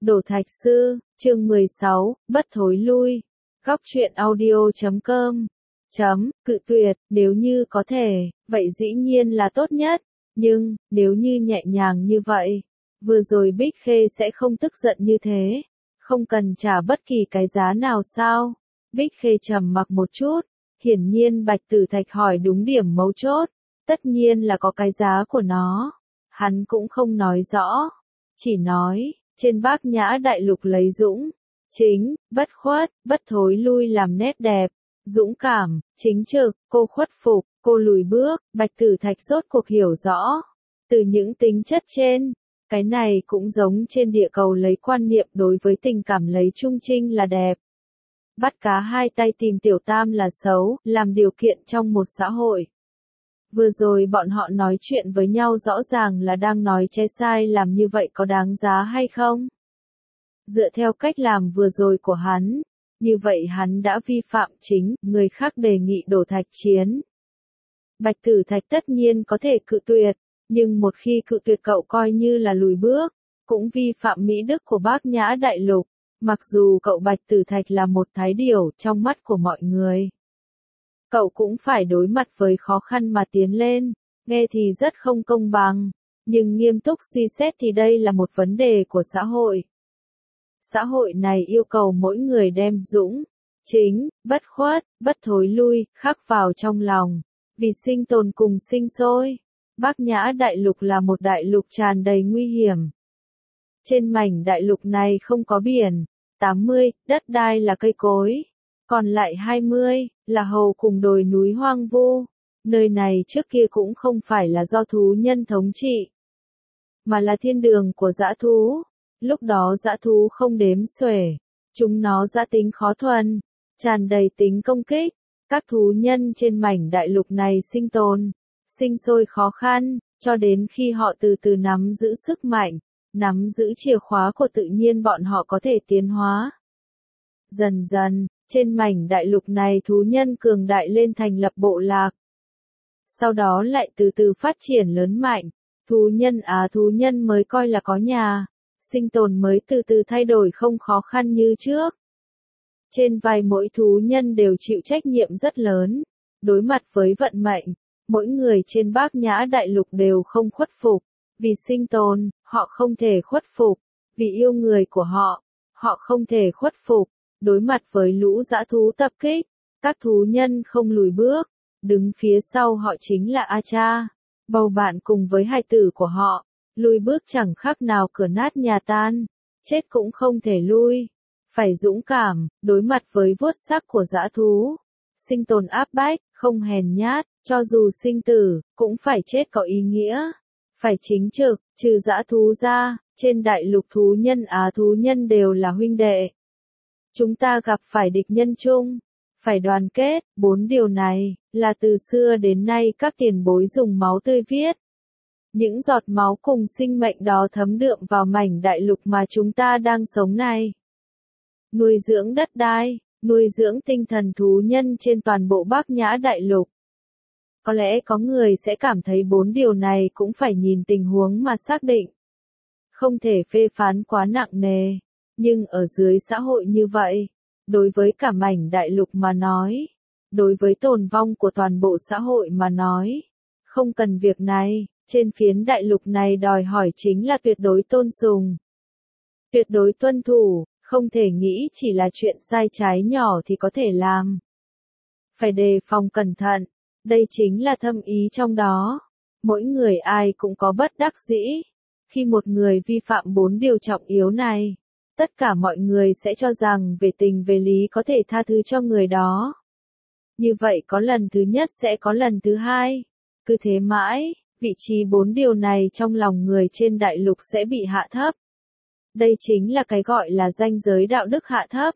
Đổ Thạch Sư, chương 16, bất thối lui. Góc truyện audio.com. Cự tuyệt, nếu như có thể, vậy dĩ nhiên là tốt nhất. Nhưng, nếu như nhẹ nhàng như vậy, vừa rồi Bích Khê sẽ không tức giận như thế. Không cần trả bất kỳ cái giá nào sao? Bích Khê trầm mặc một chút. Hiển nhiên Bạch Tử Thạch hỏi đúng điểm mấu chốt. Tất nhiên là có cái giá của nó. Hắn cũng không nói rõ. Chỉ nói, trên Bát Nhã Đại Lục lấy dũng, chính, bất khuất, bất thối lui làm nét đẹp. Dũng cảm, chính trực, cô khuất phục, cô lùi bước, Bạch Tử Thạch rốt cuộc hiểu rõ. Từ những tính chất trên, cái này cũng giống trên địa cầu lấy quan niệm đối với tình cảm lấy trung trinh là đẹp. Bắt cá hai tay tìm tiểu tam là xấu, làm điều kiện trong một xã hội. Vừa rồi bọn họ nói chuyện với nhau rõ ràng là đang nói trái sai, làm như vậy có đáng giá hay không? Dựa theo cách làm vừa rồi của hắn, như vậy hắn đã vi phạm chính, người khác đề nghị đổ thạch chiến. Bạch Tử Thạch tất nhiên có thể cự tuyệt, nhưng một khi cự tuyệt cậu coi như là lùi bước, cũng vi phạm mỹ đức của Bát Nhã Đại Lục, mặc dù cậu Bạch Tử Thạch là một thái điểu trong mắt của mọi người. Cậu cũng phải đối mặt với khó khăn mà tiến lên, nghe thì rất không công bằng, nhưng nghiêm túc suy xét thì đây là một vấn đề của xã hội. Xã hội này yêu cầu mỗi người đem dũng, chính, bất khuất, bất thối lui, khắc vào trong lòng, vì sinh tồn cùng sinh sôi. Bát Nhã Đại Lục là một đại lục tràn đầy nguy hiểm. Trên mảnh đại lục này không có biển, 80, đất đai là cây cối, còn lại 20, là hầu cùng đồi núi hoang vu. Nơi này trước kia cũng không phải là do thú nhân thống trị, mà là thiên đường của dã thú. Lúc đó dã thú không đếm xuể, chúng nó dã tính khó thuần, tràn đầy tính công kích. Các thú nhân trên mảnh đại lục này sinh tồn, sinh sôi khó khăn, cho đến khi họ từ từ nắm giữ sức mạnh, nắm giữ chìa khóa của tự nhiên bọn họ có thể tiến hóa. Dần dần, trên mảnh đại lục này thú nhân cường đại lên thành lập bộ lạc. Sau đó lại từ từ phát triển lớn mạnh, thú nhân mới coi là có nhà, sinh tồn mới từ từ thay đổi không khó khăn như trước. Trên vai mỗi thú nhân đều chịu trách nhiệm rất lớn, đối mặt với vận mệnh, mỗi người trên Bát Nhã Đại Lục đều không khuất phục, vì sinh tồn, họ không thể khuất phục, vì yêu người của họ, họ không thể khuất phục. Đối mặt với lũ dã thú tập kích, các thú nhân không lùi bước, đứng phía sau họ chính là Acha, bầu bạn cùng với hài tử của họ, lùi bước chẳng khác nào cửa nát nhà tan, chết cũng không thể lui, phải dũng cảm, đối mặt với vuốt sắc của dã thú, sinh tồn áp bách, không hèn nhát, cho dù sinh tử, cũng phải chết có ý nghĩa, phải chính trực, trừ dã thú ra, trên đại lục thú nhân đều là huynh đệ. Chúng ta gặp phải địch nhân chung, phải đoàn kết, 4 điều này, là từ xưa đến nay các tiền bối dùng máu tươi viết. Những giọt máu cùng sinh mệnh đó thấm đượm vào mảnh đại lục mà chúng ta đang sống này. Nuôi dưỡng đất đai, nuôi dưỡng tinh thần thú nhân trên toàn bộ Bát Nhã Đại Lục. Có lẽ có người sẽ cảm thấy 4 điều này cũng phải nhìn tình huống mà xác định. Không thể phê phán quá nặng nề. Nhưng ở dưới xã hội như vậy, đối với cả mảnh đại lục mà nói, đối với tồn vong của toàn bộ xã hội mà nói, không cần việc này, trên phiến đại lục này đòi hỏi chính là tuyệt đối tôn sùng, tuyệt đối tuân thủ, không thể nghĩ chỉ là chuyện sai trái nhỏ thì có thể làm. Phải đề phòng cẩn thận, đây chính là thâm ý trong đó. Mỗi người ai cũng có bất đắc dĩ, khi một người vi phạm 4 điều trọng yếu này. Tất cả mọi người sẽ cho rằng về tình về lý có thể tha thứ cho người đó. Như vậy có lần thứ nhất sẽ có lần thứ hai. Cứ thế mãi, vị trí 4 điều này trong lòng người trên đại lục sẽ bị hạ thấp. Đây chính là cái gọi là ranh giới đạo đức hạ thấp.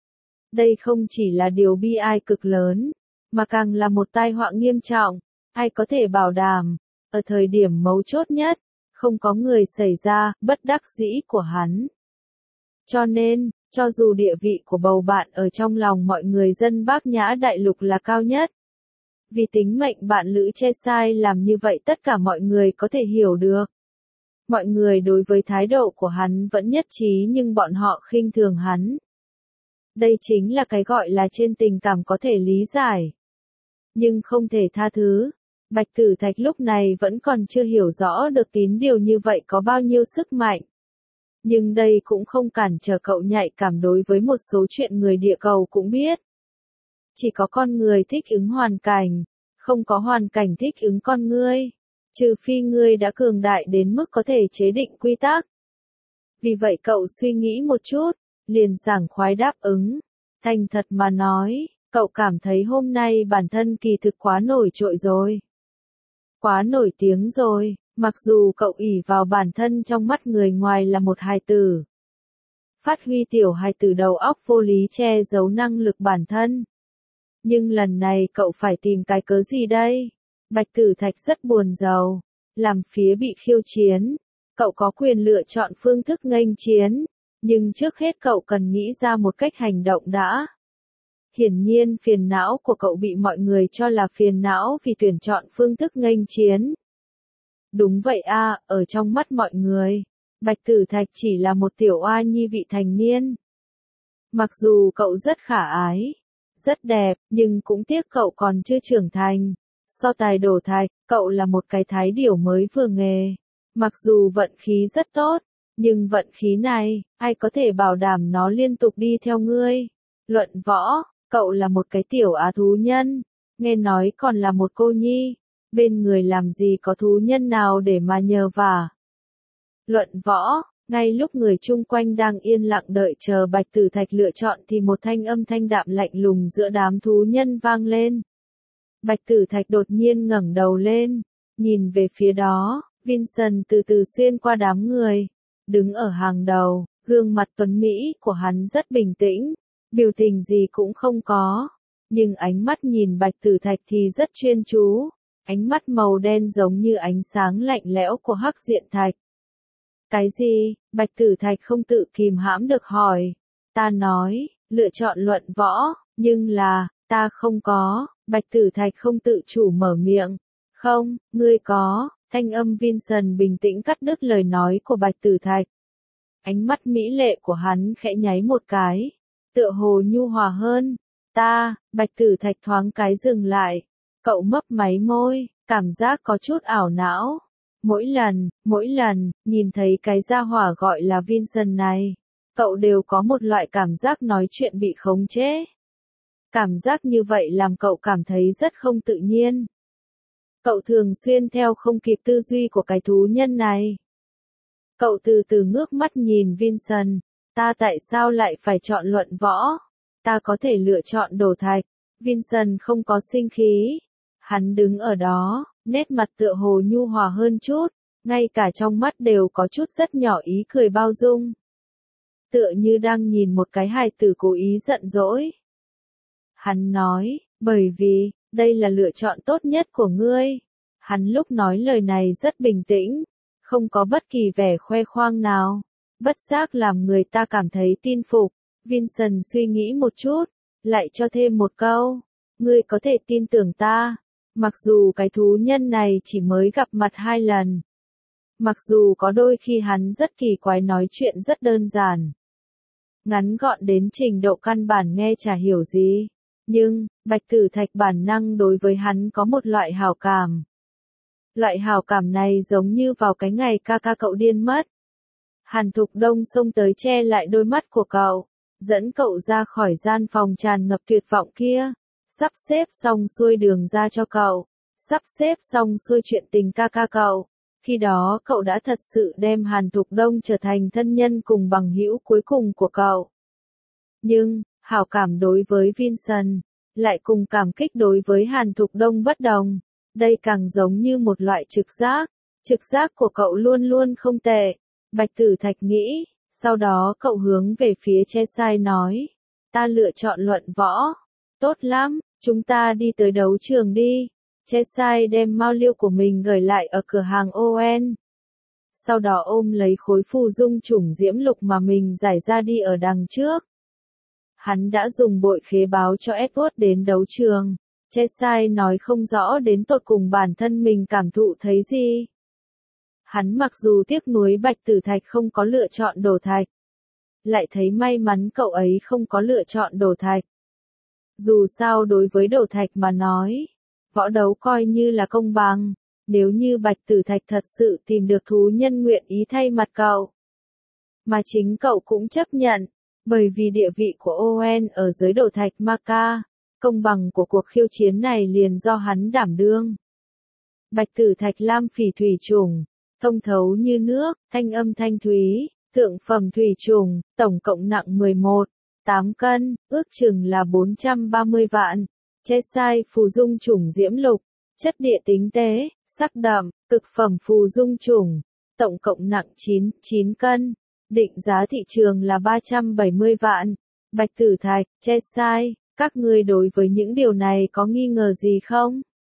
Đây không chỉ là điều bi ai cực lớn, mà càng là một tai họa nghiêm trọng. Ai có thể bảo đảm, ở thời điểm mấu chốt nhất, không có người xảy ra bất đắc dĩ của hắn. Cho nên, cho dù địa vị của bầu bạn ở trong lòng mọi người dân Bát Nhã Đại Lục là cao nhất, vì tính mệnh bạn lữ che sai làm như vậy tất cả mọi người có thể hiểu được. Mọi người đối với thái độ của hắn vẫn nhất trí nhưng bọn họ khinh thường hắn. Đây chính là cái gọi là trên tình cảm có thể lý giải, nhưng không thể tha thứ. Bạch Tử Thạch lúc này vẫn còn chưa hiểu rõ được tín điều như vậy có bao nhiêu sức mạnh. Nhưng đây cũng không cản trở cậu nhạy cảm đối với một số chuyện người địa cầu cũng biết. Chỉ có con người thích ứng hoàn cảnh, không có hoàn cảnh thích ứng con ngươi. Trừ phi ngươi đã cường đại đến mức có thể chế định quy tắc. Vì vậy cậu suy nghĩ một chút, liền sảng khoái đáp ứng. Thành thật mà nói, cậu cảm thấy hôm nay bản thân kỳ thực quá nổi trội rồi. Quá nổi tiếng rồi, mặc dù cậu ỷ vào bản thân trong mắt người ngoài là một hài tử. Phát huy tiểu hài tử đầu óc vô lý che giấu năng lực bản thân. Nhưng lần này cậu phải tìm cái cớ gì đây? Bạch Tử Thạch rất buồn rầu. Làm phía bị khiêu chiến, cậu có quyền lựa chọn phương thức nghênh chiến. Nhưng trước hết cậu cần nghĩ ra một cách hành động đã. Hiển nhiên phiền não của cậu bị mọi người cho là phiền não vì tuyển chọn phương thức nghênh chiến. Đúng vậy a, ở trong mắt mọi người, Bạch Tử Thạch chỉ là một tiểu oa nhi vị thành niên. Mặc dù cậu rất khả ái, rất đẹp, nhưng cũng tiếc cậu còn chưa trưởng thành. So tài đổ thạch, cậu là một cái thái điểu mới vừa nghề. Mặc dù vận khí rất tốt, nhưng vận khí này, ai có thể bảo đảm nó liên tục đi theo ngươi? Luận võ, cậu là một cái tiểu á thú nhân, nghe nói còn là một cô nhi, bên người làm gì có thú nhân nào để mà nhờ vả. Luận võ, ngay lúc người chung quanh đang yên lặng đợi chờ Bạch Tử Thạch lựa chọn thì một thanh âm thanh đạm lạnh lùng giữa đám thú nhân vang lên. Bạch Tử Thạch đột nhiên ngẩng đầu lên, nhìn về phía đó, Vincent từ từ xuyên qua đám người, đứng ở hàng đầu, gương mặt tuấn mỹ của hắn rất bình tĩnh, biểu tình gì cũng không có, nhưng ánh mắt nhìn Bạch Tử Thạch thì rất chuyên chú, ánh mắt màu đen giống như ánh sáng lạnh lẽo của hắc diện thạch. Cái gì? Bạch Tử Thạch không tự kìm hãm được hỏi. Ta nói, lựa chọn luận võ, nhưng là, ta không có. Bạch Tử Thạch không tự chủ mở miệng. Không, ngươi có. Thanh âm Vincent bình tĩnh cắt đứt lời nói của Bạch Tử Thạch. Ánh mắt mỹ lệ của hắn khẽ nháy một cái, tựa hồ nhu hòa hơn. Bạch Tử Thạch thoáng cái dừng lại. Cậu mấp máy môi, cảm giác có chút ảo não. Mỗi lần, nhìn thấy cái gia hỏa gọi là Vincent này, cậu đều có một loại cảm giác nói chuyện bị khống chế. Cảm giác như vậy làm cậu cảm thấy rất không tự nhiên. Cậu thường xuyên theo không kịp tư duy của cái thú nhân này. Cậu từ từ ngước mắt nhìn Vincent, ta tại sao lại phải chọn luận võ? Ta có thể lựa chọn đổ thạch. Vincent không có sinh khí. Hắn đứng ở đó, nét mặt tựa hồ nhu hòa hơn chút, ngay cả trong mắt đều có chút rất nhỏ ý cười bao dung. Tựa như đang nhìn một cái hài tử cố ý giận dỗi. Hắn nói, bởi vì, đây là lựa chọn tốt nhất của ngươi. Hắn lúc nói lời này rất bình tĩnh, không có bất kỳ vẻ khoe khoang nào, bất giác làm người ta cảm thấy tin phục. Vincent suy nghĩ một chút, lại cho thêm một câu, ngươi có thể tin tưởng ta. Mặc dù cái thú nhân này chỉ mới gặp mặt 2 lần. Mặc dù có đôi khi hắn rất kỳ quái nói chuyện rất đơn giản. Ngắn gọn đến trình độ căn bản nghe chả hiểu gì. Nhưng, Bạch Tử Thạch bản năng đối với hắn có một loại hảo cảm. Loại hảo cảm này giống như vào cái ngày ca ca cậu điên mất. Hàn Thục Đông xông tới che lại đôi mắt của cậu, dẫn cậu ra khỏi gian phòng tràn ngập tuyệt vọng kia. Sắp xếp xong xuôi đường ra cho cậu, sắp xếp xong xuôi chuyện tình ca ca cậu. Khi đó cậu đã thật sự đem Hàn Thục Đông trở thành thân nhân cùng bằng hữu cuối cùng của cậu. Nhưng, hảo cảm đối với Vincent, lại cùng cảm kích đối với Hàn Thục Đông bất đồng. Đây càng giống như một loại trực giác. Trực giác của cậu luôn luôn không tệ. Bạch Tử Thạch nghĩ, sau đó cậu hướng về phía Cheshire nói. Ta lựa chọn luận võ. Tốt lắm, chúng ta đi tới đấu trường đi. Cheshire đem mao liêu của mình gửi lại ở cửa hàng ON. Sau đó ôm lấy khối phù dung chủng diễm lục mà mình giải ra đi ở đằng trước. Hắn đã dùng bội khế báo cho Edward đến đấu trường. Cheshire nói không rõ đến tột cùng bản thân mình cảm thụ thấy gì. Hắn mặc dù tiếc nuối Bạch Tử Thạch không có lựa chọn Đổ Thạch, lại thấy may mắn cậu ấy không có lựa chọn Đổ Thạch. Dù sao đối với Đổ Thạch mà nói, võ đấu coi như là công bằng, nếu như Bạch Tử Thạch thật sự tìm được thú nhân nguyện ý thay mặt cậu, mà chính cậu cũng chấp nhận, bởi vì địa vị của Owen ở giới Đổ Thạch Ma Ca, công bằng của cuộc khiêu chiến này liền do hắn đảm đương. Bạch Tử Thạch lam phỉ thủy trùng, thông thấu như nước, thanh âm thanh thúy, thượng phẩm thủy trùng, tổng cộng nặng 11,8 cân, ước chừng là 430 vạn. Chesai phù dung trùng diễm lục, chất địa tinh tế, sắc đậm, cực phẩm phù dung trùng, tổng cộng nặng 9 cân, định giá thị trường là 370 vạn. Bạch Tử Thạch, Chesai, các ngươi đối với những điều này có nghi ngờ gì không?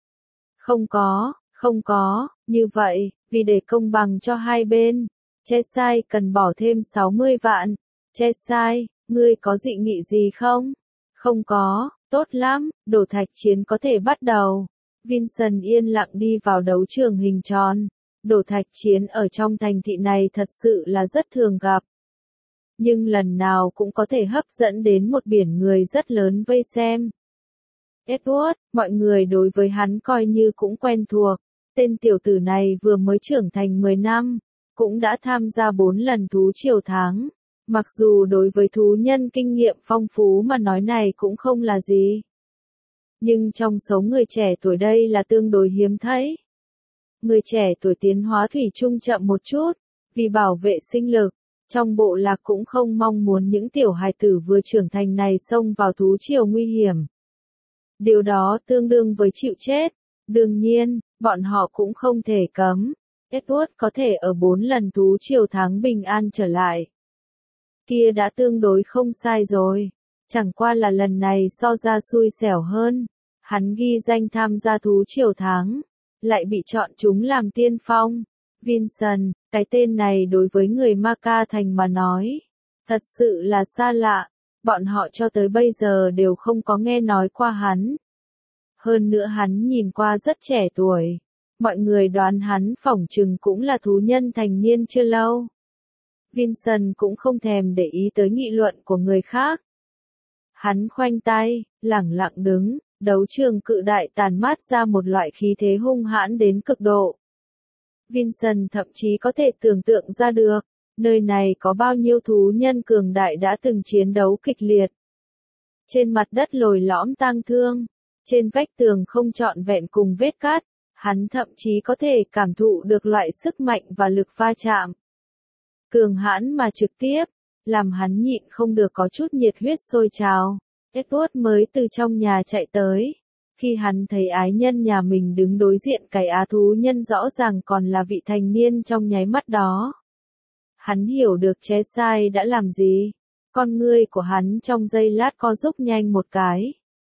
Không có, như vậy, vì để công bằng cho hai bên, Chesai cần bỏ thêm 60 vạn. Chesai, ngươi có dị nghị gì không? Không có, tốt lắm, Đổ Thạch chiến có thể bắt đầu. Vincent yên lặng đi vào đấu trường hình tròn. Đổ Thạch chiến ở trong thành thị này thật sự là rất thường gặp. Nhưng lần nào cũng có thể hấp dẫn đến một biển người rất lớn vây xem. Edward, mọi người đối với hắn coi như cũng quen thuộc. Tên tiểu tử này vừa mới trưởng thành 10 năm, cũng đã tham gia 4 lần thú triều tháng. Mặc dù đối với thú nhân kinh nghiệm phong phú mà nói này cũng không là gì. Nhưng trong số người trẻ tuổi đây là tương đối hiếm thấy. Người trẻ tuổi tiến hóa thủy chung chậm một chút, vì bảo vệ sinh lực, trong bộ lạc cũng không mong muốn những tiểu hài tử vừa trưởng thành này xông vào thú triều nguy hiểm. Điều đó tương đương với chịu chết. Đương nhiên, bọn họ cũng không thể cấm. Edward có thể ở 4 lần thú triều tháng bình an trở lại. Kia đã tương đối không sai rồi. Chẳng qua là lần này so ra xui xẻo hơn. Hắn ghi danh tham gia thú triều tháng, lại bị chọn chúng làm tiên phong. Vincent, cái tên này đối với người Ma Ca Thành mà nói, thật sự là xa lạ. Bọn họ cho tới bây giờ đều không có nghe nói qua hắn. Hơn nữa hắn nhìn qua rất trẻ tuổi. Mọi người đoán hắn phỏng chừng cũng là thú nhân thành niên chưa lâu. Vincent cũng không thèm để ý tới nghị luận của người khác. Hắn khoanh tay, lẳng lặng đứng, đấu trường cự đại tàn mát ra một loại khí thế hung hãn đến cực độ. Vincent thậm chí có thể tưởng tượng ra được, nơi này có bao nhiêu thú nhân cường đại đã từng chiến đấu kịch liệt. Trên mặt đất lồi lõm tang thương, trên vách tường không trọn vẹn cùng vết cát, hắn thậm chí có thể cảm thụ được loại sức mạnh và lực va chạm. Cường hãn mà trực tiếp, làm hắn nhịn không được có chút nhiệt huyết sôi trào. Edward mới từ trong nhà chạy tới. Khi hắn thấy ái nhân nhà mình đứng đối diện cái á thú nhân rõ ràng còn là vị thành niên trong nháy mắt đó. Hắn hiểu được Chesai đã làm gì. Con ngươi của hắn trong giây lát co rúm nhanh một cái.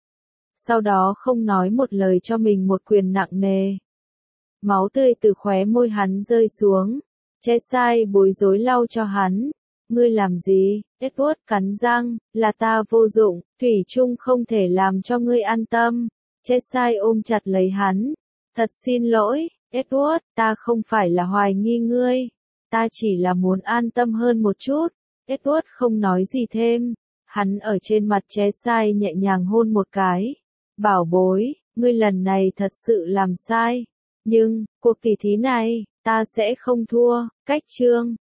Sau đó không nói một lời cho mình một quyền nặng nề. Máu tươi từ khóe môi hắn rơi xuống. Chesai bối rối lau cho hắn. Ngươi làm gì? Edward cắn răng, là ta vô dụng, thủy chung không thể làm cho ngươi an tâm. Chesai ôm chặt lấy hắn. Thật xin lỗi, Edward, ta không phải là hoài nghi ngươi. Ta chỉ là muốn an tâm hơn một chút. Edward không nói gì thêm. Hắn ở trên mặt Chesai nhẹ nhàng hôn một cái. Bảo bối, ngươi lần này thật sự làm sai. Nhưng, cuộc tỷ thí này, ta sẽ không thua. Cách chương